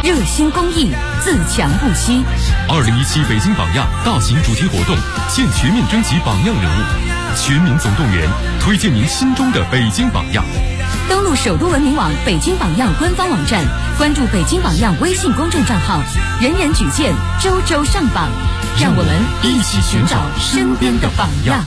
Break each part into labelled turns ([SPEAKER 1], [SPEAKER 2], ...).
[SPEAKER 1] 热心公益，自强不息。
[SPEAKER 2] 2017北京榜样大型主题活动现全面征集榜样人物，全民总动员，推荐您心中的北京榜样。
[SPEAKER 1] 登录首都文明网北京榜样官方网站，关注北京榜样微信公众账号，人人举荐，周周上榜。让我们一起寻找身边的榜样。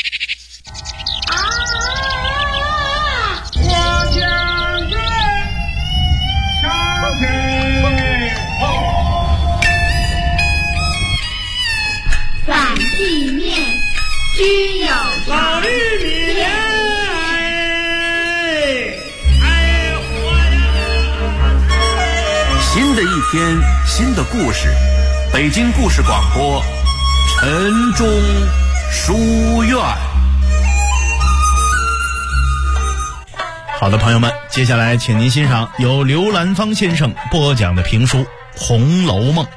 [SPEAKER 3] 反地面须有
[SPEAKER 4] 老绿米莲，
[SPEAKER 5] 新的一天，新的故事，北京故事广播，晨钟书院。
[SPEAKER 6] 好的，朋友们，接下来请您欣赏由刘兰芳先生播讲的评书《红楼梦》。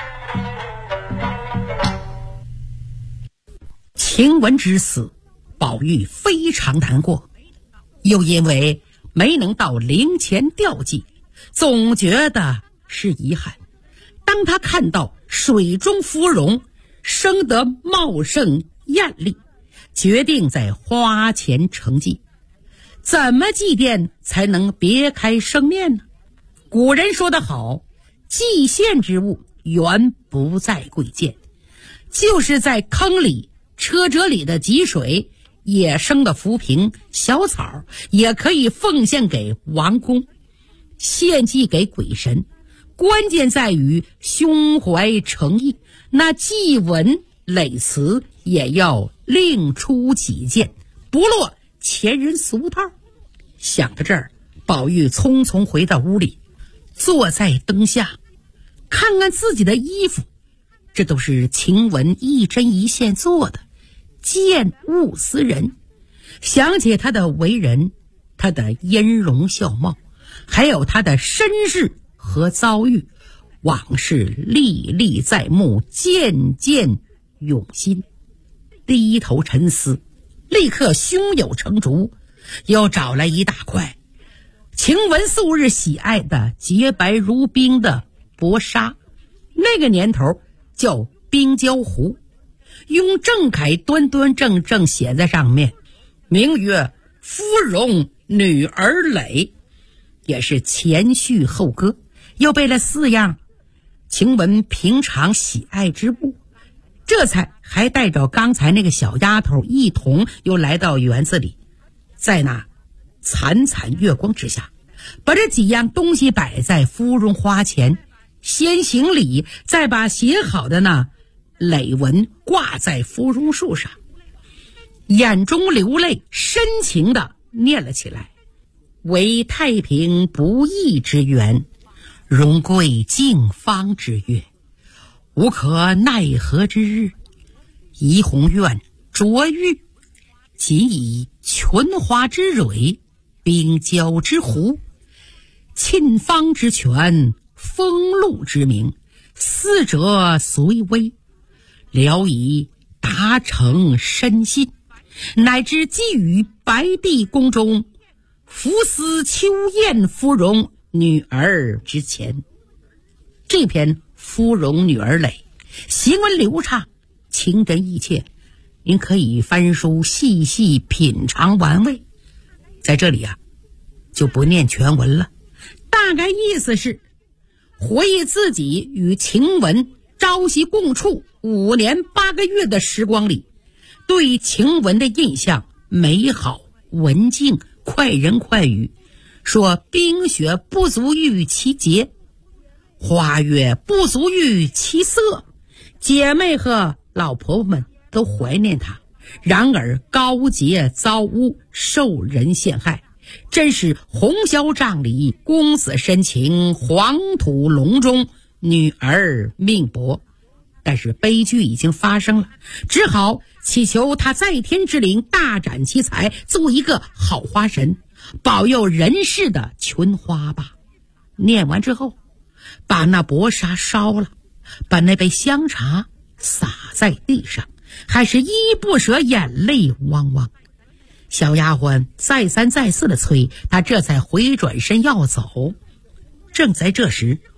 [SPEAKER 7] 晴雯之死，宝玉非常难过，又因为没能到灵前吊祭，总觉得是遗憾。当他看到水中芙蓉生得茂盛艳丽，决定在花前成祭。怎么祭奠才能别开生面呢？古人说得好，祭献之物原不在贵贱，就是在坑里、车辙里的积水、野生的浮萍、小草，也可以奉献给王公，献祭给鬼神。关键在于胸怀诚意，那祭文累词也要另出己见，不落前人俗套。想到这儿，宝玉匆匆回到屋里，坐在灯下，看看自己的衣服，这都是晴雯一针一线做的，见物思人。想起他的为人，他的音容笑貌，还有他的身世和遭遇，往事历历在目，渐渐涌心。低头沉思，立刻胸有成竹，又找来一大块晴雯素日喜爱的洁白如冰的薄纱，那个年头叫冰胶糊，用正楷端端正正写在上面，名曰芙蓉女儿蕾，也是前序后歌，又备了4样晴雯平常喜爱之物，这才还带着刚才那个小丫头一同又来到园子里，在那惨惨月光之下，把这几样东西摆在芙蓉花前，先行礼，再把写好的那垒文挂在芙蓉树上，眼中流泪，深情地念了起来：为太平不义之源，荣贵净芳之月，无可奈何之日，怡红院卓玉，仅以群花之蕊，冰胶之壶，沁芳之泉，风露之名，四者随微，聊以达成深信，乃至寄于白璧宫中，伏思秋艳芙蓉女儿之前。这篇芙蓉女儿蕾行文流畅，情真意切，您可以翻书细细品尝玩味。在这里啊，就不念全文了，大概意思是回忆自己与晴雯朝夕共处5年8个月的时光里，对晴雯的印象美好文静，快人快语，说冰雪不足喻其洁，花月不足喻其色，姐妹和老婆婆们都怀念她，然而高洁遭污，受人陷害，真是红绡帐里公子深情，黄土笼中女儿命薄。但是悲剧已经发生了，只好祈求他在天之灵大展其才，做一个好花神，保佑人世的群花吧。念完之后，把那薄纱烧了，把那杯香茶洒在地上，还是依依不舍，眼泪汪汪。小丫鬟再三再四的催他，这才回转身要走。正在这时，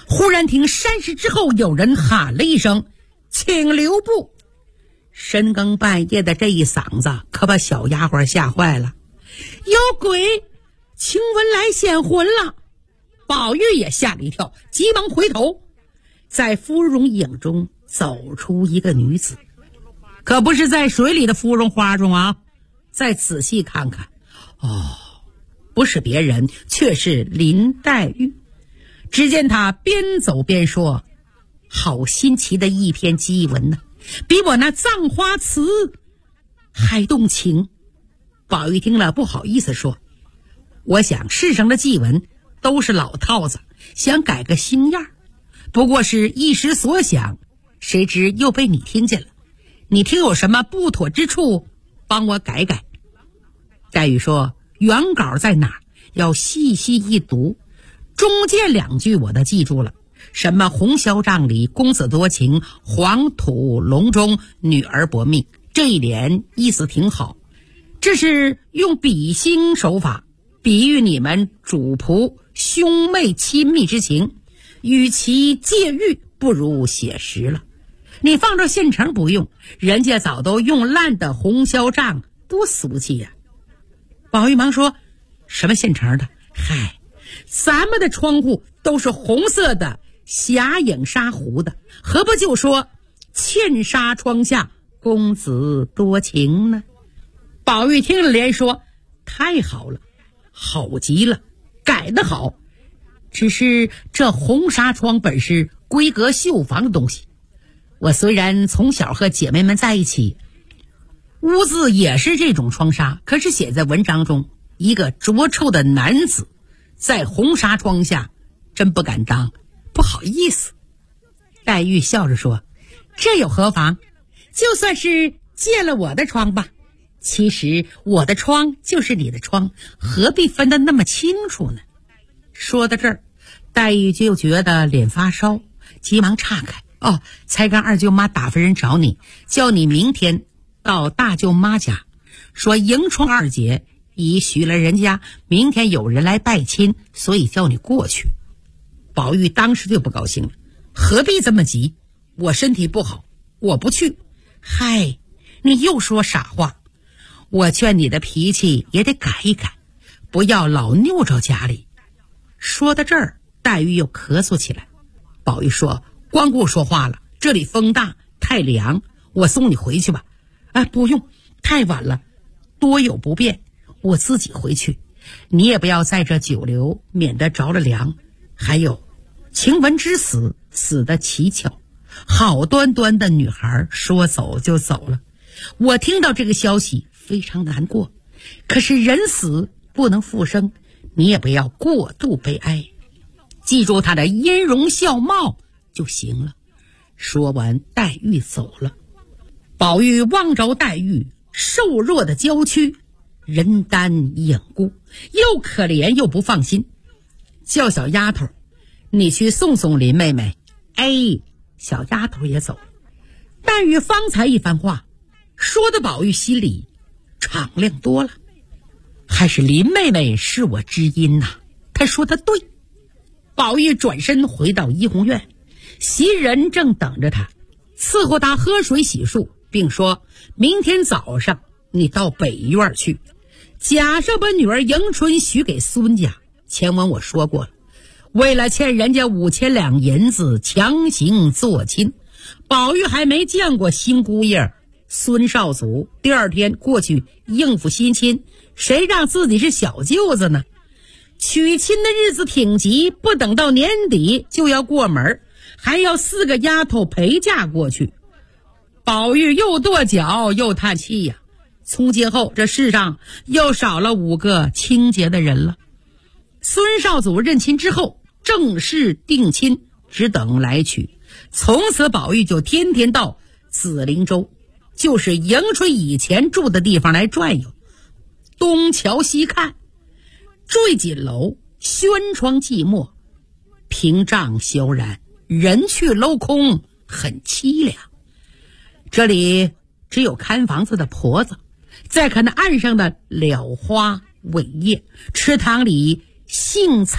[SPEAKER 7] 忽然听山石之后有人喊了一声：“请留步！”深更半夜的这一嗓子可把小丫鬟吓坏了。有鬼！晴雯来显魂了。宝玉也吓了一跳，急忙回头，在芙蓉影中走出一个女子，可不是在水里的芙蓉花中啊，再仔细看看，不是别人，却是林黛玉。只见她边走边说：“好新奇的一篇祭文呢，比我那葬花词还动情。”宝玉听了不好意思说：“我想世上的祭文都是老套子，想改个新样，不过是一时所想，谁知又被你听见了。你听有什么不妥之处，帮我改改。”黛玉说：“原稿在哪？要细细一读，中间2句我都记住了，什么红绡帐里公子多情，黄土笼中女儿薄命，这一联意思挺好。这是用比兴手法比喻你们主仆兄妹亲密之情，与其借喻不如写实了。你放着现成不用，人家早都用烂的红绡帐，多俗气呀！”宝玉忙说：“什么现成的？嗨，咱们的窗户都是红色的霞影纱糊的，何不就说茜纱窗下公子多情呢？”宝玉听了连说：“太好了，好极了，改得好。只是这红纱窗本是闺阁绣房的东西，我虽然从小和姐妹们在一起，屋子也是这种窗纱，可是写在文章中，一个浊臭的男子在红纱窗下，真不敢当，不好意思。”黛玉笑着说：“这有何妨？就算是借了我的窗吧。其实我的窗就是你的窗，何必分得那么清楚呢？”说到这儿，黛玉就觉得脸发烧，急忙岔开：“才跟二舅妈打发人找你，叫你明天到大舅妈家，说迎春2节已许了人家，明天有人来拜亲，所以叫你过去。”宝玉当时就不高兴了：“何必这么急？我身体不好，我不去。”“嗨，你又说傻话。我劝你的脾气也得改一改，不要老拗着家里。”说到这儿，黛玉又咳嗽起来。宝玉说：“光顾说话了，这里风大太凉，我送你回去吧。”“不用，太晚了，多有不便，我自己回去。你也不要在这久留，免得着了凉。还有，晴雯之死，死得蹊跷，好端端的女孩说走就走了。我听到这个消息非常难过，可是人死不能复生，你也不要过度悲哀，记住她的音容笑貌就行了。”说完，黛玉走了。宝玉望着黛玉瘦弱的娇躯，人单影孤，又可怜又不放心，叫小丫头：“你去送送林妹妹。”小丫头也走了。黛玉方才一番话说的宝玉心里敞亮多了，还是林妹妹是我知音呐，她说的对。宝玉转身回到怡红院，袭人正等着他，伺候他喝水洗漱，并说：“明天早上你到北院去，假设把女儿迎春许给孙家。前文我说过了，为了欠人家5000两银子，强行做亲。宝玉还没见过新姑爷孙少祖，第2天过去应付新亲，谁让自己是小舅子呢？娶亲的日子挺急，不等到年底就要过门，还要4个丫头陪嫁过去。”宝玉又跺脚又叹气呀，从今后这世上又少了5个清洁的人了。孙少祖认亲之后，正式定亲，只等来娶。从此宝玉就天天到紫菱洲，就是迎春以前住的地方来转悠，东瞧西看，坠锦楼轩窗寂寞，屏障萧然，人去楼空，很凄凉。这里只有看房子的婆子，再看那岸上的蓼花苇叶，池塘里荇菜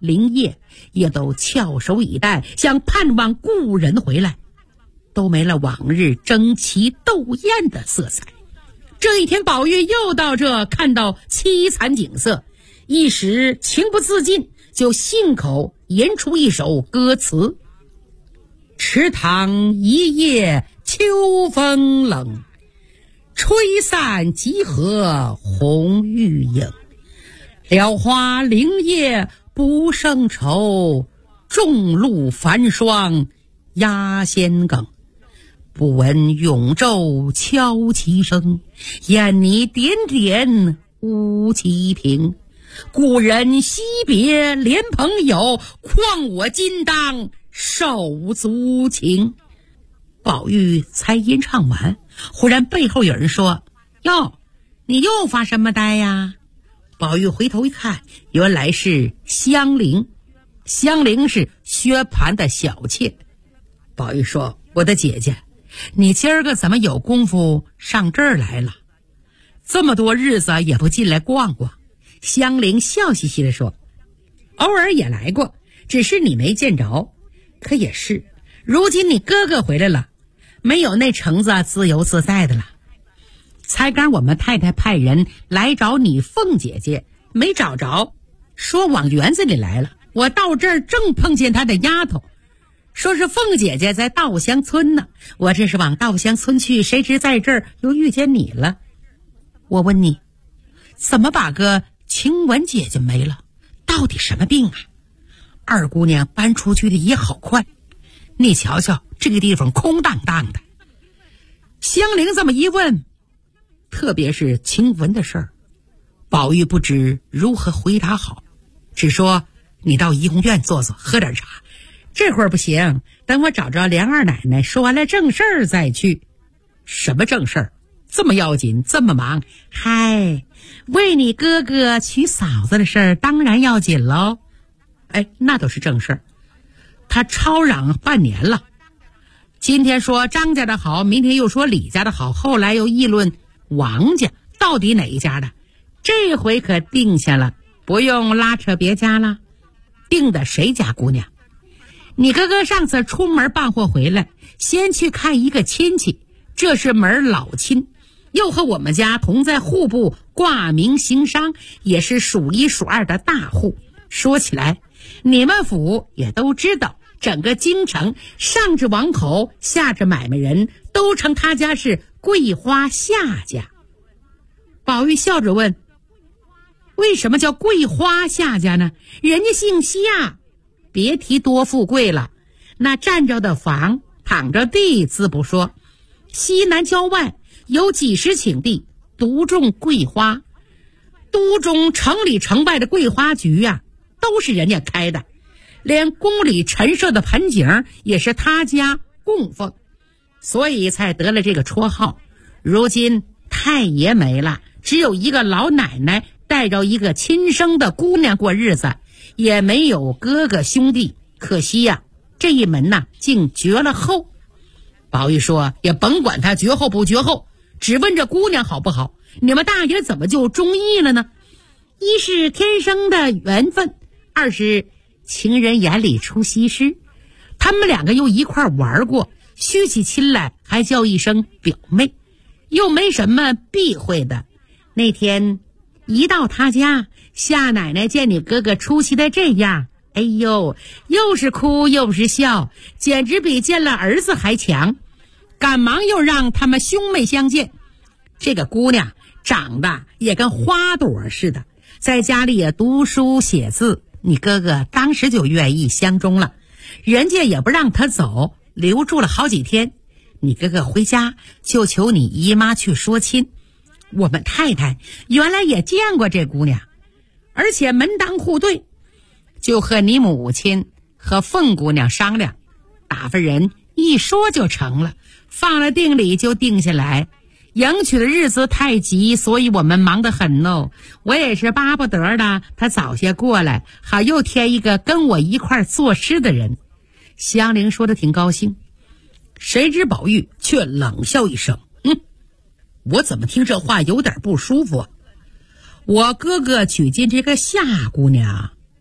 [SPEAKER 7] 灵业也都翘首以待，想盼望故人回来，都没了往日争奇斗艳的色彩。这一天，宝玉又到这，看到凄惨景色，一时情不自禁，就信口吟出一首歌词：池塘一夜秋风冷，吹散几何红玉影。廖花灵叶不胜愁，众路繁霜压仙梗。不闻永昼敲其声，烟泥点点无其平。故人惜别怜朋友，况我今当手足情。宝玉才吟唱完，忽然背后有人说：哟，你又发什么呆呀？宝玉回头一看，原来是香菱。香菱是薛蟠的小妾。宝玉说：我的姐姐，你今儿个怎么有功夫上这儿来了？这么多日子也不进来逛逛。香菱笑嘻嘻地说：偶尔也来过，只是你没见着。可也是，如今你哥哥回来了，没有那橙子自由自在的了。才刚我们太太派人来找你凤姐姐，没找着，说往园子里来了。我到这儿正碰见她的丫头，说是凤姐姐在稻香村呢。我这是往稻香村去，谁知在这儿又遇见你了。我问你，怎么把个晴雯姐姐没了？到底什么病啊？二姑娘搬出去的也好快，你瞧瞧这个地方空荡荡的。香菱这么一问，特别是晴雯的事儿，宝玉不知如何回答好，只说你到怡红院坐坐，喝点茶。这会儿不行，等我找着梁二奶奶，说完了正事儿再去。什么正事儿？这么要紧，这么忙？嗨，为你哥哥娶嫂子的事儿当然要紧喽。哎，那都是正事儿。他吵嚷半年了，今天说张家的好，明天又说李家的好，后来又议论王家，到底哪一家的？这回可定下了，不用拉扯别家了。定的谁家姑娘？你哥哥上次出门办货回来，先去看一个亲戚，这是门老亲，又和我们家同在户部挂名行商，也是数一数二的大户。说起来，你们府也都知道，整个京城上至王侯，下至买卖人，都称他家是桂花夏家。宝玉笑着问：为什么叫桂花夏家呢？人家姓夏，别提多富贵了，那站着的房，躺着地自不说，西南郊外有几十顷地，独种桂花。都中城里城外的桂花局啊，都是人家开的，连宫里陈设的盆景也是他家供奉，所以才得了这个绰号。如今太爷没了，只有一个老奶奶带着一个亲生的姑娘过日子，也没有哥哥兄弟，可惜呀，这一门呐竟绝了后。宝玉说：也甭管他绝后不绝后，只问这姑娘好不好。你们大爷怎么就中意了呢？一是天生的缘分，二是情人眼里出西施，他们两个又一块玩过，续起亲来还叫一声表妹，又没什么避讳的。那天一到他家，夏奶奶见你哥哥出息的这样，哎呦，又是哭又是笑，简直比见了儿子还强，赶忙又让他们兄妹相见。这个姑娘长得也跟花朵似的，在家里也读书写字，你哥哥当时就愿意相中了，人家也不让他走，留住了好几天。你哥哥回家就求你姨妈去说亲，我们太太原来也见过这姑娘，而且门当户对，就和你母亲和凤姑娘商量，打发人一说就成了，放了定礼就定下来。迎娶的日子太急，所以我们忙得很哦。我也是巴不得的他早些过来，好又添一个跟我一块作诗的人。香菱说的挺高兴，谁知宝玉却冷笑一声：我怎么听这话有点不舒服？我哥哥娶进这个夏姑娘，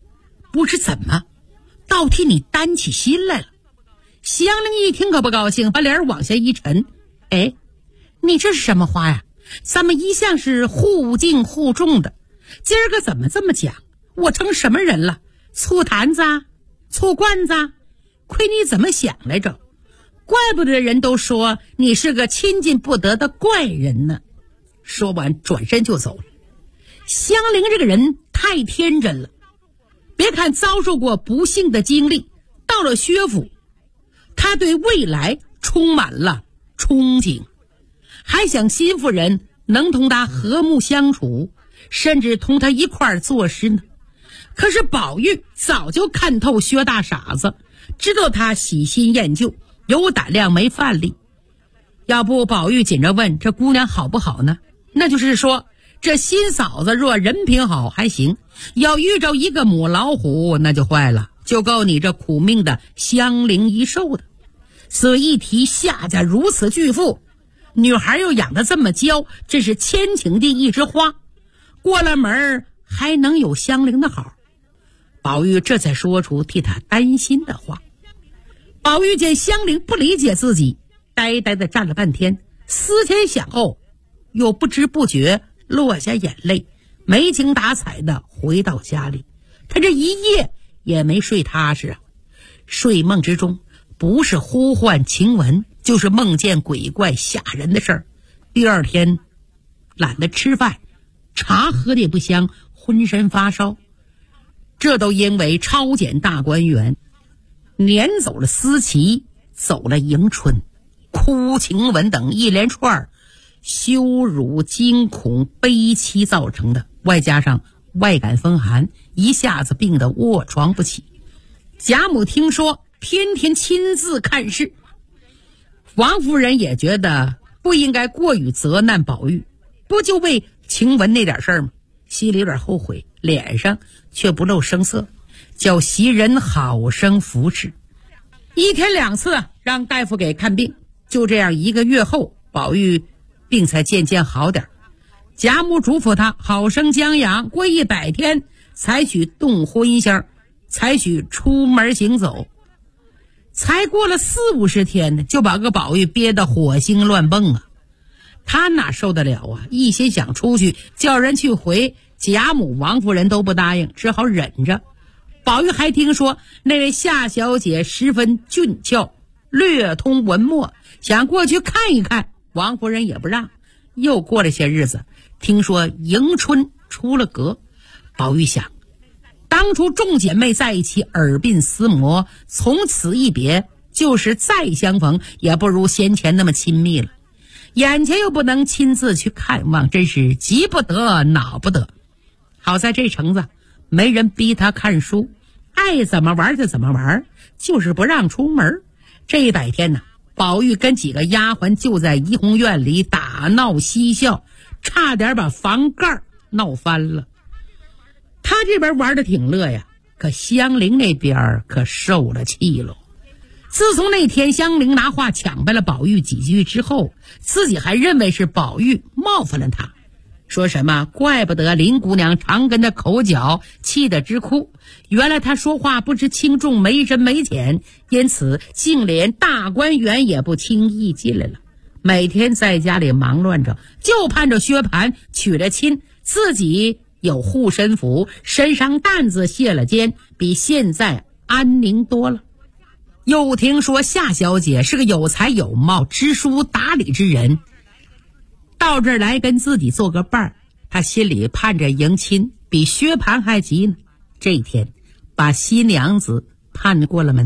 [SPEAKER 7] 不知怎么倒替你担起心来了。香菱一听可不高兴，把脸往下一沉，哎，你这是什么话呀？咱们一向是互敬互重的，今儿个怎么这么讲？我成什么人了？醋坛子啊，醋罐子啊，亏你怎么想来着？怪不得人都说你是个亲近不得的怪人呢。说完转身就走了。香菱这个人太天真了，别看遭受过不幸的经历，到了薛府他对未来充满了憧憬，还想新夫人能同他和睦相处，甚至同他一块儿作诗呢。可是宝玉早就看透薛大傻子，知道他喜新厌旧，有胆量没范例。要不宝玉紧着问这姑娘好不好呢？那就是说这新嫂子若人品好还行，要遇着一个母老虎那就坏了，就够你这苦命的香菱一受的。所以一提夏家如此巨富，女孩又养得这么娇，这是千顷地一枝花，过了门还能有香菱的好。宝玉这才说出替他担心的话。宝玉见香菱不理解自己，呆呆地站了半天，思前想后，又不知不觉落下眼泪，没精打采地回到家里。他这一夜也没睡踏实啊，睡梦之中不是呼唤晴雯，就是梦见鬼怪吓人的事儿。第二天懒得吃饭，茶喝的也不香，浑身发烧。这都因为抄检大观园，撵走了思琪，走了迎春，哭晴雯等一连串羞辱、惊恐、悲戚造成的，外加上外感风寒，一下子病得卧床不起。贾母听说，天天亲自看事。王夫人也觉得不应该过于责难宝玉，不就为晴雯那点事儿吗？心里有点后悔，脸上却不露声色，叫袭人好生扶持。一天两次让大夫给看病，就这样1个月后，宝玉病才渐渐好点。贾母嘱咐他好生将养，过100天采取动荤香，采取出门行走。才过了40-50天呢，就把个宝玉憋得火星乱蹦啊！他哪受得了啊？一心想出去，叫人去回，贾母、王夫人都不答应，只好忍着。宝玉还听说那位夏小姐十分俊俏，略通文墨，想过去看一看，王夫人也不让。又过了些日子，听说迎春出了阁，宝玉想，当初众姐妹在一起耳鬓厮磨，从此一别，就是再相逢也不如先前那么亲密了。眼前又不能亲自去看望，真是急不得恼不得。好在这城子没人逼他看书，爱怎么玩就怎么玩，就是不让出门。这100天呢，宝玉跟几个丫鬟就在怡红院里打闹嬉笑，差点把房盖闹翻了。他这边玩得挺乐呀，可香菱那边可受了气了。自从那天香菱拿话抢掰了宝玉几句之后，自己还认为是宝玉冒犯了他，说什么怪不得林姑娘常跟他口角，气得直哭。原来他说话不知轻重，没深没浅，因此竟连大观园也不轻易进来了。每天在家里忙乱着，就盼着薛蟠娶了亲，自己有护身符，身上担子卸了肩，比现在安宁多了。又听说夏小姐是个有才有貌、知书达理之人，到这儿来跟自己做个伴儿，他心里盼着迎亲，比薛蟠还急呢。这一天把新娘子盼过了门。